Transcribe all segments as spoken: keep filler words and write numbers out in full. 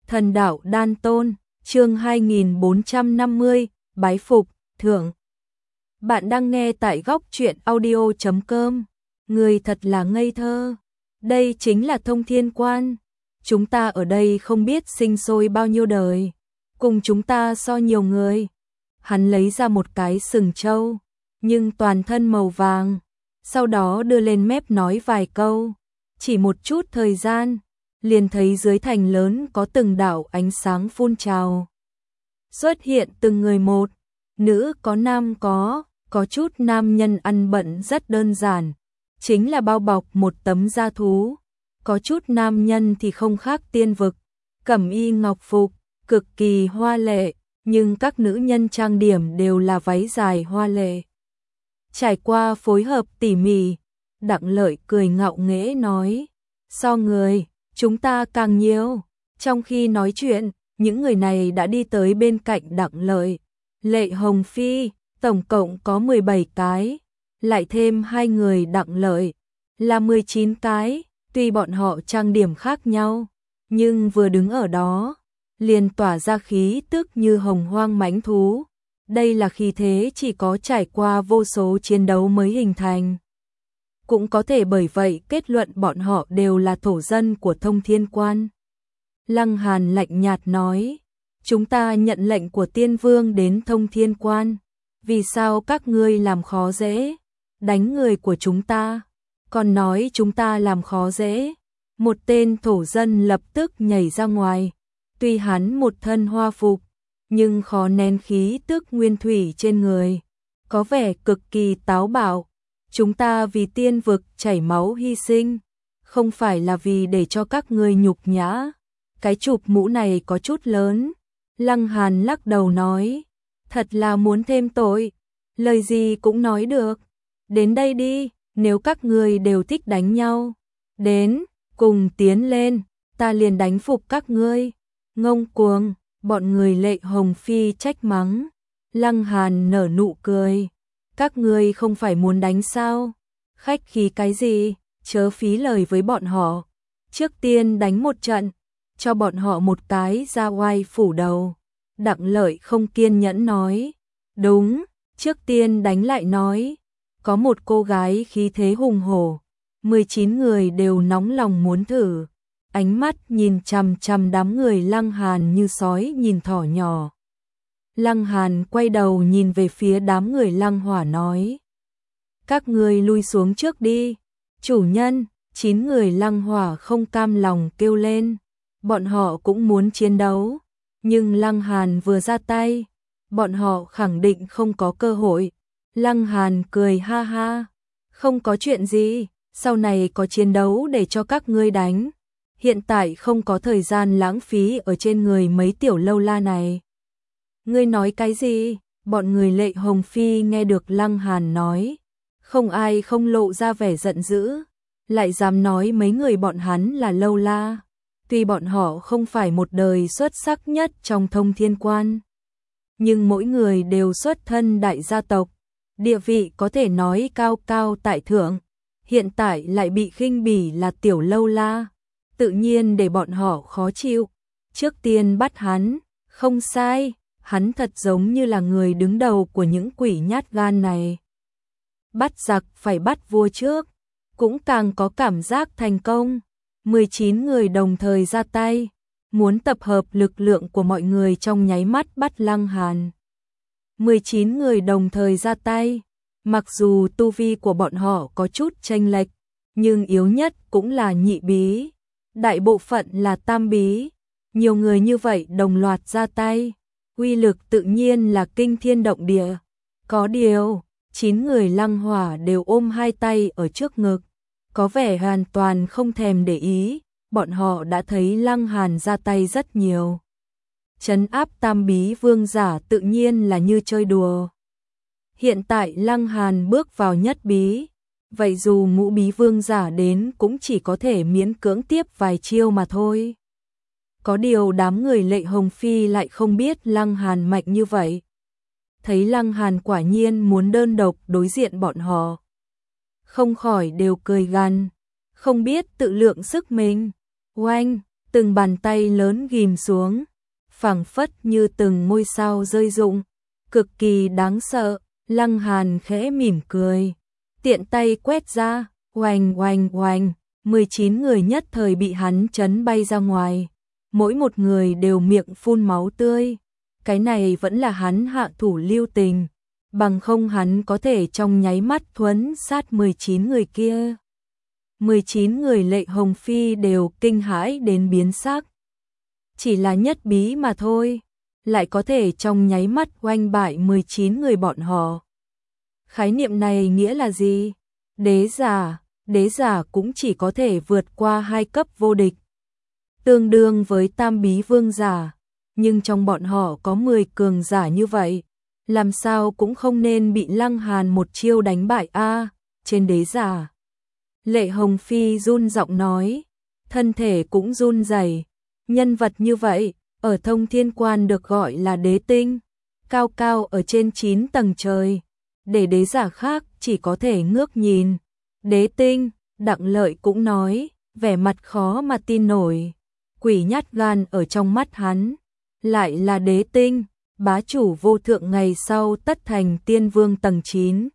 Thần đạo đan tôn, chương hai nghìn bốn trăm năm mươi, bái phục, thưởng. Bạn đang nghe tại góc truyện audio chấm com. Người thật là ngây thơ. Đây chính là Thông Thiên Quan. Chúng ta ở đây không biết sinh sôi bao nhiêu đời. Cùng chúng ta so nhiều người. Hắn lấy ra một cái sừng trâu, nhưng toàn thân màu vàng. Sau đó đưa lên mép nói vài câu. Chỉ một chút thời gian, liền thấy dưới thành lớn có từng đạo ánh sáng phun trào. Xuất hiện từng người một, nữ có nam có, có chút nam nhân ăn bận rất đơn giản, chính là bao bọc một tấm da thú. Có chút nam nhân thì không khác tiên vực, cẩm y ngọc phục, cực kỳ hoa lệ, nhưng các nữ nhân trang điểm đều là váy dài hoa lệ. Trải qua phối hợp tỉ mỉ, Đặng Lợi cười ngạo nghễ nói, so người, chúng ta càng nhiều. Trong khi nói chuyện, những người này đã đi tới bên cạnh Đặng Lợi. Lệ Hồng Phi, tổng cộng có mười bảy cái, lại thêm hai người Đặng Lợi, là mười chín cái. Tuy bọn họ trang điểm khác nhau, nhưng vừa đứng ở đó, liền tỏa ra khí tức như hồng hoang mãnh thú. Đây là khí thế chỉ có trải qua vô số chiến đấu mới hình thành. Cũng có thể bởi vậy kết luận bọn họ đều là thổ dân của Thông Thiên Quan. Lăng Hàn lạnh nhạt nói, chúng ta nhận lệnh của Tiên Vương đến Thông Thiên Quan. Vì sao các ngươi làm khó dễ, đánh người của chúng ta, còn nói chúng ta làm khó dễ? Một tên thổ dân lập tức nhảy ra ngoài. Tuy hắn một thân hoa phục, nhưng khó nén khí tức nguyên thủy trên người, có vẻ cực kỳ táo bạo. Chúng ta vì tiên vực chảy máu hy sinh, không phải là vì để cho các ngươi nhục nhã. Cái chụp mũ này có chút lớn. Lăng Hàn lắc đầu nói, thật là muốn thêm tội, lời gì cũng nói được. Đến đây đi, nếu các ngươi đều thích đánh nhau, đến, cùng tiến lên, ta liền đánh phục các ngươi. Ngông cuồng, bọn người Lệ Hồng Phi trách mắng. Lăng Hàn nở nụ cười, các ngươi không phải muốn đánh sao? Khách khí cái gì, chớ phí lời với bọn họ. Trước tiên đánh một trận, cho bọn họ một cái ra oai phủ đầu. Đặng Lợi không kiên nhẫn nói, đúng, trước tiên đánh lại nói. Có một cô gái khí thế hùng hổ, mười chín người đều nóng lòng muốn thử. Ánh mắt nhìn chằm chằm đám người Lăng Hàn như sói nhìn thỏ nhỏ. Lăng Hàn quay đầu nhìn về phía đám người Lăng Hỏa nói, các ngươi lui xuống trước đi. Chủ nhân, chín người Lăng Hỏa không cam lòng kêu lên. Bọn họ cũng muốn chiến đấu, nhưng Lăng Hàn vừa ra tay, bọn họ khẳng định không có cơ hội. Lăng Hàn cười ha ha, không có chuyện gì, sau này có chiến đấu để cho các ngươi đánh. Hiện tại không có thời gian lãng phí ở trên người mấy tiểu lâu la này. Ngươi nói cái gì? Bọn người Lệ Hồng Phi nghe được Lăng Hàn nói, không ai không lộ ra vẻ giận dữ, lại dám nói mấy người bọn hắn là lâu la. Tuy bọn họ không phải một đời xuất sắc nhất trong Thông Thiên Quan, nhưng mỗi người đều xuất thân đại gia tộc, địa vị có thể nói cao cao tại thượng. Hiện tại lại bị khinh bỉ là tiểu lâu la, tự nhiên để bọn họ khó chịu. Trước tiên bắt hắn, không sai, hắn thật giống như là người đứng đầu của những quỷ nhát gan này. Bắt giặc phải bắt vua trước, cũng càng có cảm giác thành công. mười chín người đồng thời ra tay, muốn tập hợp lực lượng của mọi người trong nháy mắt bắt Lăng Hàn. mười chín người đồng thời ra tay, mặc dù tu vi của bọn họ có chút chênh lệch, nhưng yếu nhất cũng là nhị bí, đại bộ phận là tam bí. Nhiều người như vậy đồng loạt ra tay, uy lực tự nhiên là kinh thiên động địa. Có điều, chín người Lăng Hỏa đều ôm hai tay ở trước ngực, có vẻ hoàn toàn không thèm để ý. Bọn họ đã thấy Lăng Hàn ra tay rất nhiều. Trấn áp tam bí vương giả tự nhiên là như chơi đùa. Hiện tại Lăng Hàn bước vào nhất bí, vậy dù ngũ bí vương giả đến cũng chỉ có thể miễn cưỡng tiếp vài chiêu mà thôi. Có điều đám người Lệ Hồng Phi lại không biết Lăng Hàn mạnh như vậy. Thấy Lăng Hàn quả nhiên muốn đơn độc đối diện bọn họ, không khỏi đều cười gằn, không biết tự lượng sức mình. Oanh, từng bàn tay lớn ghim xuống, phảng phất như từng ngôi sao rơi rụng, cực kỳ đáng sợ. Lăng Hàn khẽ mỉm cười, tiện tay quét ra, oành oành oành, mười chín người nhất thời bị hắn chấn bay ra ngoài, mỗi một người đều miệng phun máu tươi. Cái này vẫn là hắn hạ thủ lưu tình, bằng không hắn có thể trong nháy mắt thuấn sát mười chín người kia. mười chín người Lệ Hồng Phi đều kinh hãi đến biến sắc. Chỉ là nhất bí mà thôi, lại có thể trong nháy mắt oanh bại mười chín người bọn họ. Khái niệm này nghĩa là gì? Đế giả, đế giả cũng chỉ có thể vượt qua hai cấp vô địch, tương đương với tam bí vương giả, nhưng trong bọn họ có mười cường giả như vậy, làm sao cũng không nên bị Lăng Hàn một chiêu đánh bại a. Trên đế giả, Lệ Hồng Phi run giọng nói, thân thể cũng run rẩy. Nhân vật như vậy, ở Thông Thiên Quan được gọi là đế tinh, cao cao ở trên chín tầng trời, để đế giả khác chỉ có thể ngước nhìn. Đế tinh, Đặng Lợi cũng nói, vẻ mặt khó mà tin nổi, quỷ nhát gan ở trong mắt hắn, lại là đế tinh, bá chủ vô thượng ngày sau tất thành tiên vương tầng chín.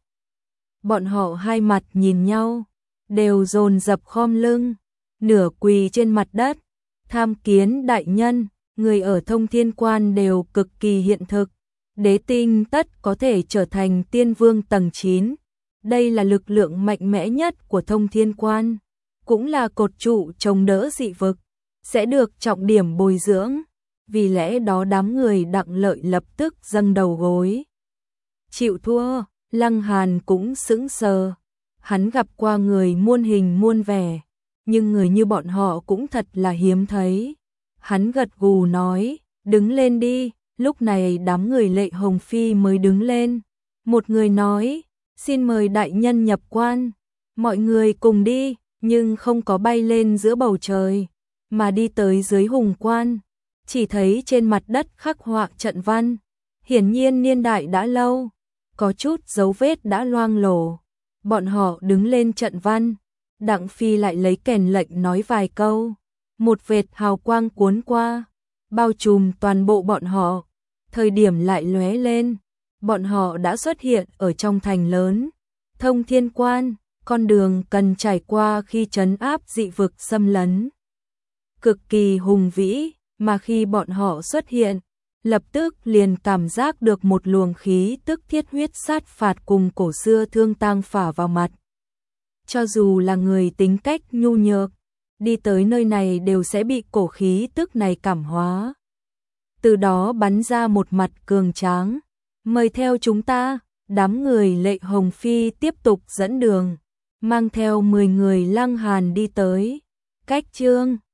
Bọn họ hai mặt nhìn nhau, đều dồn dập khom lưng, nửa quỳ trên mặt đất. Tham kiến đại nhân, người ở Thông Thiên Quan đều cực kỳ hiện thực, đế tinh tất có thể trở thành tiên vương tầng chín. Đây là lực lượng mạnh mẽ nhất của Thông Thiên Quan, cũng là cột trụ chống đỡ dị vực, sẽ được trọng điểm bồi dưỡng. Vì lẽ đó đám người Đặng Lợi lập tức dâng đầu gối. Chịu thua, Lăng Hàn cũng sững sờ. Hắn gặp qua người muôn hình muôn vẻ, nhưng người như bọn họ cũng thật là hiếm thấy. Hắn gật gù nói, đứng lên đi. Lúc này đám người Lệ Hồng Phi mới đứng lên. Một người nói, xin mời đại nhân nhập quan. Mọi người cùng đi, nhưng không có bay lên giữa bầu trời, mà đi tới dưới hùng quan. Chỉ thấy trên mặt đất khắc họa trận văn, hiển nhiên niên đại đã lâu, có chút dấu vết đã loang lổ. Bọn họ đứng lên trận văn, Đặng Phi lại lấy kèn lệnh nói vài câu, một vệt hào quang cuốn qua, bao trùm toàn bộ bọn họ. Thời điểm lại lóe lên, bọn họ đã xuất hiện ở trong thành lớn Thông Thiên Quan, con đường cần trải qua khi trấn áp dị vực xâm lấn, cực kỳ hùng vĩ. Mà khi bọn họ xuất hiện, lập tức liền cảm giác được một luồng khí tức thiết huyết sát phạt cùng cổ xưa thương tang phả vào mặt. Cho dù là người tính cách nhu nhược, đi tới nơi này đều sẽ bị cổ khí tức này cảm hóa, từ đó bắn ra một mặt cường tráng. Mời theo chúng ta. Đám người Lệ Hồng Phi tiếp tục dẫn đường, mang theo mười người Lăng Hàn đi tới. Cách chương